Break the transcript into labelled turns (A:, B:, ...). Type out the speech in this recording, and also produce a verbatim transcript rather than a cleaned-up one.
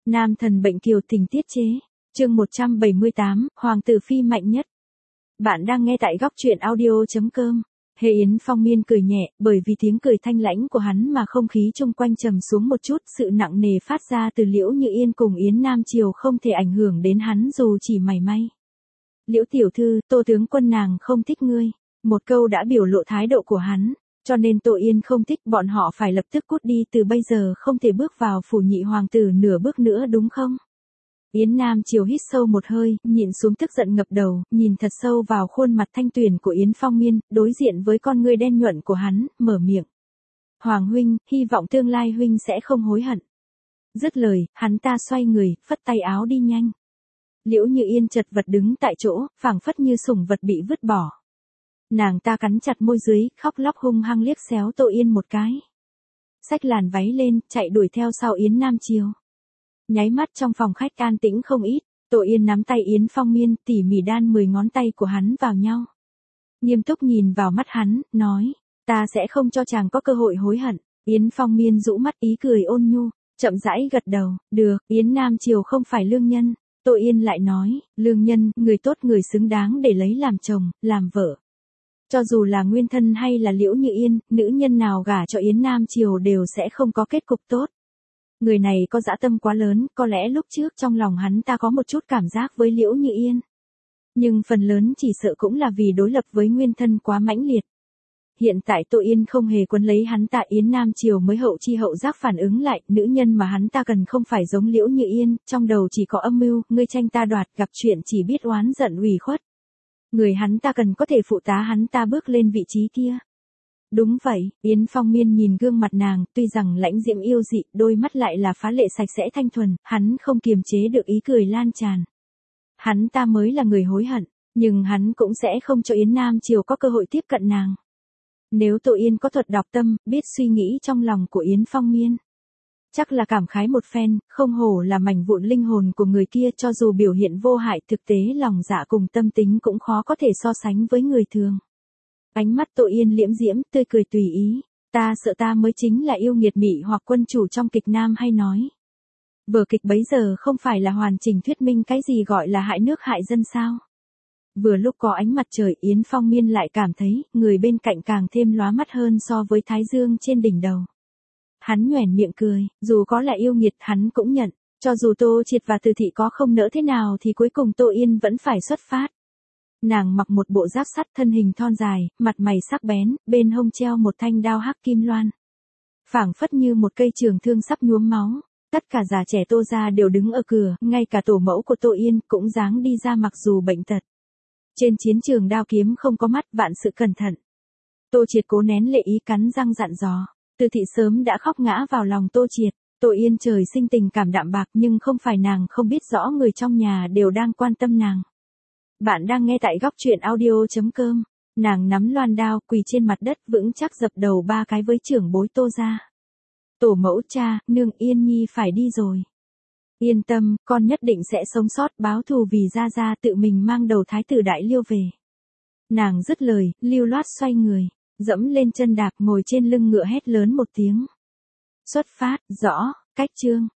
A: Nam thần bệnh kiều tình tiết chế. Chương một trăm bảy mươi tám, Hoàng tử phi mạnh nhất. Bạn đang nghe tại góc truyện audio chấm com. Hề Yến Phong Miên cười nhẹ, bởi vì tiếng cười thanh lãnh của hắn mà không khí chung quanh trầm xuống một chút, sự nặng nề phát ra từ Liễu Như Yên cùng Yến Nam Triều không thể ảnh hưởng đến hắn dù chỉ mảy may. Liễu tiểu thư, Tô tướng quân nàng không thích ngươi. Một câu đã biểu lộ thái độ của hắn, cho nên Tô Yên không thích bọn họ phải lập tức cút đi, từ bây giờ không thể bước vào phủ nhị hoàng tử nửa bước nữa đúng không? Yến Nam Triều hít sâu một hơi, nhìn xuống tức giận ngập đầu, nhìn thật sâu vào khuôn mặt thanh tuyền của Yến Phong Miên, đối diện với con ngươi đen nhuận của hắn, mở miệng. Hoàng huynh, hy vọng tương lai huynh sẽ không hối hận. Dứt lời, hắn ta xoay người, phất tay áo đi nhanh. Liễu Như Yên chật vật đứng tại chỗ, phảng phất như sủng vật bị vứt bỏ. Nàng ta cắn chặt môi dưới, khóc lóc hung hăng liếc xéo Tô Yên một cái. Xách làn váy lên, chạy đuổi theo sau Yến Nam Triều. Nháy mắt trong phòng khách an tĩnh không ít, Tô Yên nắm tay Yến Phong Miên, tỉ mỉ đan mười ngón tay của hắn vào nhau. Nghiêm túc nhìn vào mắt hắn, nói, ta sẽ không cho chàng có cơ hội hối hận. Yến Phong Miên rũ mắt ý cười ôn nhu, chậm rãi gật đầu, được, Yến Nam Triều không phải lương nhân. Tô Yên lại nói, lương nhân, người tốt người xứng đáng để lấy làm chồng, làm vợ. Cho dù là nguyên thân hay là Liễu Như Yên, nữ nhân nào gả cho Yến Nam Triều đều sẽ không có kết cục tốt. Người này có dã tâm quá lớn, có lẽ lúc trước trong lòng hắn ta có một chút cảm giác với Liễu Như Yên. Nhưng phần lớn chỉ sợ cũng là vì đối lập với nguyên thân quá mãnh liệt. Hiện tại Tô Yên không hề quấn lấy hắn ta, Yến Nam Triều mới hậu chi hậu giác phản ứng lại, nữ nhân mà hắn ta cần không phải giống Liễu Như Yên, trong đầu chỉ có âm mưu, ngươi tranh ta đoạt, gặp chuyện chỉ biết oán giận ủy khuất. Người hắn ta cần có thể phụ tá hắn ta bước lên vị trí kia. Đúng vậy, Yến Phong Miên nhìn gương mặt nàng, tuy rằng lãnh diễm yêu dị, đôi mắt lại là phá lệ sạch sẽ thanh thuần, hắn không kiềm chế được ý cười lan tràn. Hắn ta mới là người hối hận, nhưng hắn cũng sẽ không cho Yến Nam Triều có cơ hội tiếp cận nàng. Nếu Tô Yên có thuật đọc tâm, biết suy nghĩ trong lòng của Yến Phong Miên, chắc là cảm khái một phen, không hổ là mảnh vụn linh hồn của người kia, cho dù biểu hiện vô hại, thực tế lòng dạ cùng tâm tính cũng khó có thể so sánh với người thường. Ánh mắt Tô Yên liễm diễm, tươi cười tùy ý, ta sợ ta mới chính là yêu nghiệt mị hoặc quân chủ trong kịch nam hay nói. Vở kịch bấy giờ không phải là hoàn chỉnh thuyết minh cái gì gọi là hại nước hại dân sao. Vừa lúc có ánh mặt trời, Yến Phong Miên lại cảm thấy, người bên cạnh càng thêm lóa mắt hơn so với thái dương trên đỉnh đầu. Hắn nhoẻn miệng cười, dù có là yêu nghiệt hắn cũng nhận, cho dù Tô Triệt và Từ Thị có không nỡ thế nào thì cuối cùng Tô Yên vẫn phải xuất phát. Nàng mặc một bộ giáp sắt, thân hình thon dài, mặt mày sắc bén, bên hông treo một thanh đao hắc kim loan. Phảng phất như một cây trường thương sắp nhuốm máu, tất cả già trẻ Tô gia đều đứng ở cửa, ngay cả tổ mẫu của Tô Yên cũng dáng đi ra mặc dù bệnh tật. Trên chiến trường đao kiếm không có mắt, vạn sự cẩn thận. Tô Triệt cố nén lệ ý cắn răng dặn dò. Từ Thị sớm đã khóc ngã vào lòng Tô Triệt. Tô Yên trời sinh tình cảm đạm bạc, nhưng không phải nàng không biết rõ người trong nhà đều đang quan tâm nàng. Bạn đang nghe tại góc truyện audio chấm com. Nàng nắm loan đao, quỳ trên mặt đất vững chắc dập đầu ba cái với trưởng bối Tô gia. Tổ mẫu, cha, nương, Yên Nhi phải đi rồi. Yên tâm, con nhất định sẽ sống sót, báo thù vì gia gia, tự mình mang đầu thái tử Đại Liêu về. Nàng dứt lời, lưu loát xoay người, dẫm lên chân đạp, ngồi trên lưng ngựa hét lớn một tiếng. Xuất phát, rõ, cách chương.